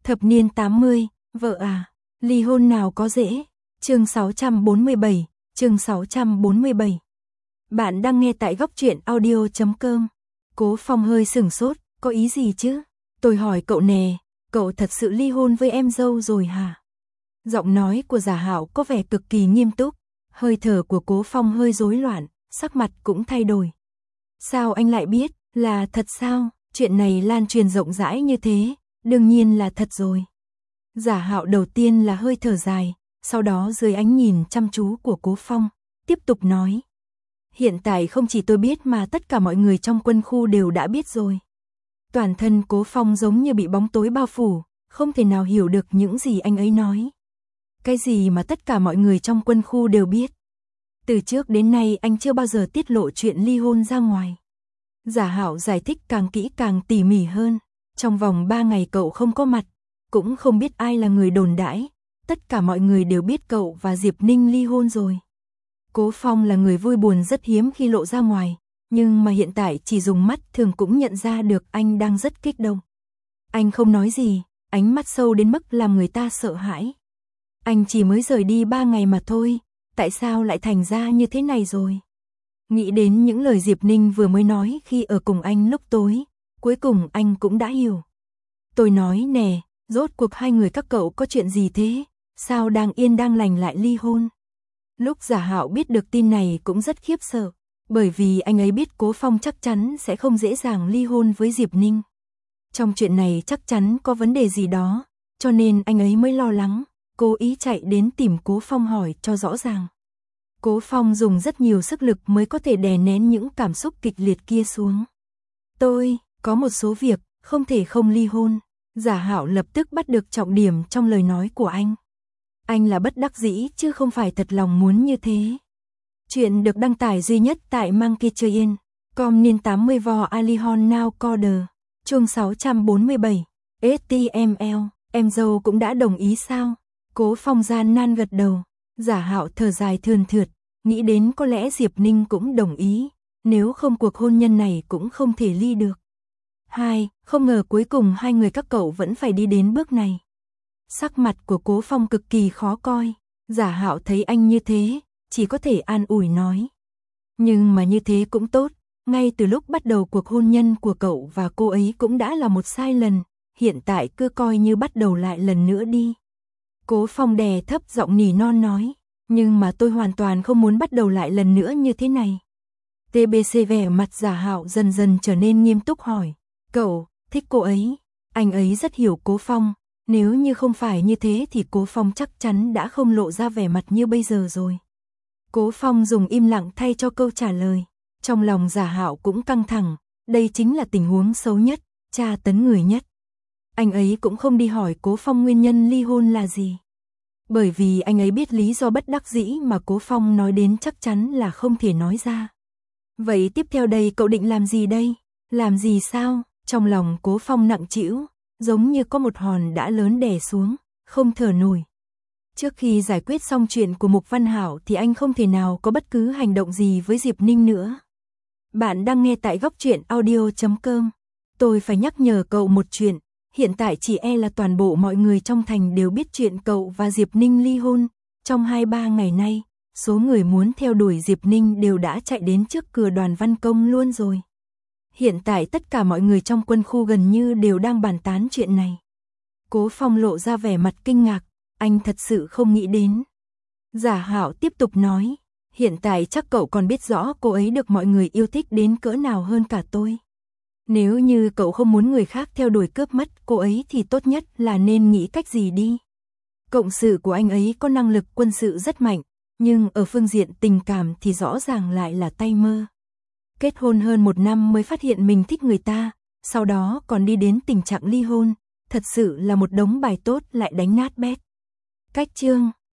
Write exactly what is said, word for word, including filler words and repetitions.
Thập niên tám mươi, vợ à, ly hôn nào có dễ. Chương sáu trăm bốn mươi bảy, chương sáu trăm bốn mươi bảy. Bạn đang nghe tại góc truyện audio chấm com. Cố Phong hơi sửng sốt, có ý gì chứ? Tôi hỏi cậu nè, cậu thật sự ly hôn với em dâu rồi hả? Giọng nói của Giả Hạo có vẻ cực kỳ nghiêm túc, hơi thở của Cố Phong hơi rối loạn, sắc mặt cũng thay đổi. Sao anh lại biết, là thật sao? Chuyện này lan truyền rộng rãi như thế, đương nhiên là thật rồi. Giả Hạo đầu tiên là hơi thở dài, sau đó dưới ánh nhìn chăm chú của Cố Phong, tiếp tục nói. Hiện tại không chỉ tôi biết mà tất cả mọi người trong quân khu đều đã biết rồi. Toàn thân Cố Phong giống như bị bóng tối bao phủ, không thể nào hiểu được những gì anh ấy nói. Cái gì mà tất cả mọi người trong quân khu đều biết? Từ trước đến nay anh chưa bao giờ tiết lộ chuyện ly hôn ra ngoài. Giả Hạo giải thích càng kỹ càng tỉ mỉ hơn. Trong vòng ba ngày cậu không có mặt, cũng không biết ai là người đồn đãi. Tất cả mọi người đều biết cậu và Diệp Ninh ly hôn rồi. Cố Phong là người vui buồn rất hiếm khi lộ ra ngoài, nhưng mà hiện tại chỉ dùng mắt thường cũng nhận ra được anh đang rất kích động. Anh không nói gì, ánh mắt sâu đến mức làm người ta sợ hãi. Anh chỉ mới rời đi ba ngày mà thôi, tại sao lại thành ra như thế này rồi? Nghĩ đến những lời Diệp Ninh vừa mới nói khi ở cùng anh lúc tối, cuối cùng anh cũng đã hiểu. Tôi nói nè, rốt cuộc hai người các cậu có chuyện gì thế? Sao đang yên đang lành lại ly hôn? Lúc Giả Hạo biết được tin này cũng rất khiếp sợ, bởi vì anh ấy biết Cố Phong chắc chắn sẽ không dễ dàng ly hôn với Diệp Ninh. Trong chuyện này chắc chắn có vấn đề gì đó, cho nên anh ấy mới lo lắng, cố ý chạy đến tìm Cố Phong hỏi cho rõ ràng. Cố Phong dùng rất nhiều sức lực mới có thể đè nén những cảm xúc kịch liệt kia xuống. Tôi, có một số việc, không thể không ly hôn. Giả Hạo lập tức bắt được trọng điểm trong lời nói của anh. Anh là bất đắc dĩ chứ không phải thật lòng muốn như thế. Chuyện được đăng tải duy nhất tại Monkey Train, com niên tám mươi vò Alihon Now Coder, chương sáu trăm bốn mươi bảy, ét tê em lờ, em dâu cũng đã đồng ý sao? Cố Phong gian nan gật đầu, Giả Hạo thở dài thườn thượt, nghĩ đến có lẽ Diệp Ninh cũng đồng ý, nếu không cuộc hôn nhân này cũng không thể ly được. Hai, không ngờ cuối cùng hai người các cậu vẫn phải đi đến bước này. Sắc mặt của Cố Phong cực kỳ khó coi, Giả Hạo thấy anh như thế, chỉ có thể an ủi nói. Nhưng mà như thế cũng tốt, ngay từ lúc bắt đầu cuộc hôn nhân của cậu và cô ấy cũng đã là một sai lầm, hiện tại cứ coi như bắt đầu lại lần nữa đi. Cố Phong đè thấp giọng nỉ non nói, nhưng mà tôi hoàn toàn không muốn bắt đầu lại lần nữa như thế này. tê bê xê vẻ mặt Giả Hạo dần dần trở nên nghiêm túc hỏi, cậu, thích cô ấy? Anh ấy rất hiểu Cố Phong, nếu như không phải như thế thì Cố Phong chắc chắn đã không lộ ra vẻ mặt như bây giờ rồi. Cố Phong dùng im lặng thay cho câu trả lời, trong lòng Giả Hạo cũng căng thẳng, đây chính là tình huống xấu nhất, tra tấn người nhất. Anh ấy cũng không đi hỏi Cố Phong nguyên nhân ly hôn là gì. Bởi vì anh ấy biết lý do bất đắc dĩ mà Cố Phong nói đến chắc chắn là không thể nói ra. Vậy tiếp theo đây cậu định làm gì đây? Làm gì sao? Trong lòng Cố Phong nặng trĩu, giống như có một hòn đã lớn đè xuống, không thở nổi. Trước khi giải quyết xong chuyện của Mục Văn Hảo thì anh không thể nào có bất cứ hành động gì với Diệp Ninh nữa. Bạn đang nghe tại góc truyện audio chấm com. Tôi phải nhắc nhở cậu một chuyện, hiện tại chỉ e là toàn bộ mọi người trong thành đều biết chuyện cậu và Diệp Ninh ly hôn. Trong hai ba ngày nay, số người muốn theo đuổi Diệp Ninh đều đã chạy đến trước cửa Đoàn Văn Công luôn rồi. Hiện tại tất cả mọi người trong quân khu gần như đều đang bàn tán chuyện này. Cố Phong lộ ra vẻ mặt kinh ngạc, anh thật sự không nghĩ đến. Giả Hạo tiếp tục nói, hiện tại chắc cậu còn biết rõ cô ấy được mọi người yêu thích đến cỡ nào hơn cả tôi. Nếu như cậu không muốn người khác theo đuổi cướp mất cô ấy thì tốt nhất là nên nghĩ cách gì đi. Cộng sự của anh ấy có năng lực quân sự rất mạnh, nhưng ở phương diện tình cảm thì rõ ràng lại là tay mơ. Kết hôn hơn một năm mới phát hiện mình thích người ta, sau đó còn đi đến tình trạng ly hôn, thật sự là một đống bài tốt lại đánh nát bét. Cách chương,